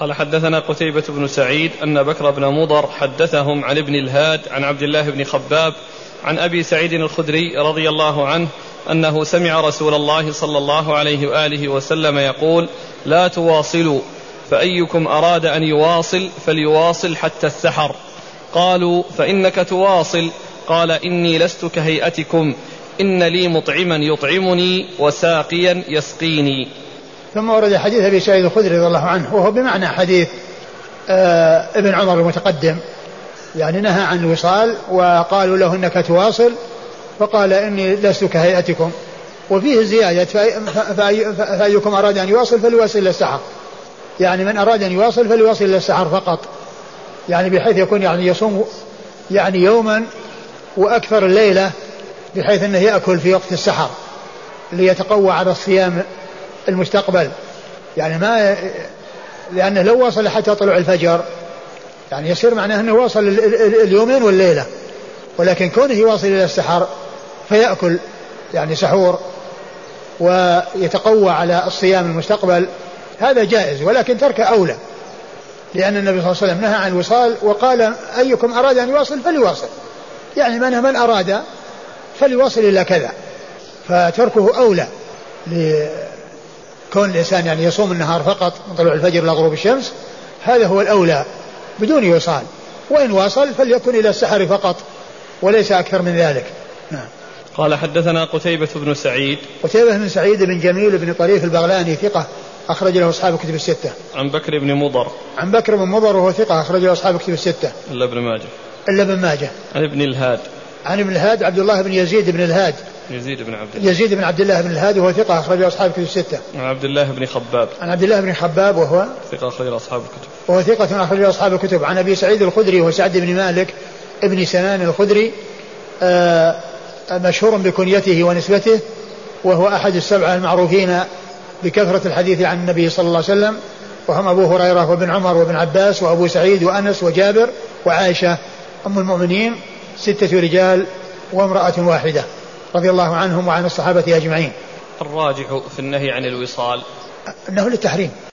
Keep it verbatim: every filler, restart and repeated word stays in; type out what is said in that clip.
قال حدثنا قتيبة بن سعيد أن بكر بن مضر حدثهم عن ابن الهاد عن عبد الله بن خباب عن أبي سعيد الخدري رضي الله عنه أنه سمع رسول الله صلى الله عليه وآله وسلم يقول: لا تواصلوا، فأيكم أراد أن يواصل فليواصل حتى السحر. قالوا: فإنك تواصل. قال: إني لست كهيئتكم، إن لي مطعما يطعمني وساقيا يسقيني. ثم ورد حديث أبي سعيد الخدري رضي الله عنه وهو بمعنى حديث آه ابن عمر المتقدم، يعني نهى عن الوصال وقالوا له إنك تواصل فقال: إني لست كهيئتكم. وفيه زيادة: فأيكم أراد أن يواصل فليواصل إلى السحر، يعني من أراد أن يواصل فليواصل إلى السحر فقط، يعني بحيث يكون يعني يصوم يعني يوما وأكثر الليلة، بحيث أنه يأكل في وقت السحر ليتقوى على الصيام المستقبل، يعني ما لأنه لو وصل حتى طلوع الفجر يعني يصير معناه أنه وصل اليومين والليلة، ولكن كونه يواصل إلى السحر فيأكل يعني سحور ويتقوى على الصيام المستقبل هذا جائز، ولكن ترك أولى، لأن النبي صلى الله عليه وسلم نهى عن الوصال وقال: أيكم أراد أن يواصل فليواصل، يعني من من أراد فليواصل إلى كذا، فتركه أولى لكون الإنسان يعني يصوم النهار فقط من طلوع الفجر إلى غروب الشمس، هذا هو الأولى بدون يوصال، وإن واصل فليكن إلى السحر فقط وليس أكثر من ذلك. نعم. قال حدثنا قتيبة بن سعيد. قتيبة بن سعيد بن جميل بن طريف البغلاني ثقة أخرج له أصحاب الكتب الستة. عن بكر بن مضر. عن بكر بن مضر وهو ثقة أخرج له أصحاب الكتب الستة إلا ابن ماجه. إلا ابن ماجه. عن ابن الهاد. عن ابن الهاد عبد الله بن يزيد بن الهاد. يزيد بن عبد الله. يزيد بن عبد الله بن الهاد وهو ثقة أخرج له أصحاب الكتب الستة. عن عبد الله بن خباب. عن عبد الله بن خباب وهو ثقة أخرج له أصحاب الكتب. وهو ثقة أخرج له أصحاب الكتب. عن أبي سعيد الخدري وسعد بن مالك ابن سنان الخدري آه مشهور بكنيته ونسبته، وهو أحد السبعة المعروفين بكثرة الحديث عن النبي صلى الله عليه وسلم، وهم أبو هريرة وابن عمر وابن عباس وأبو سعيد وأنس وجابر وعائشة أم المؤمنين، ستة رجال وامرأة واحدة رضي الله عنهم وعن الصحابة أجمعين. الراجح في النهي عن الوصال أنه للتحريم.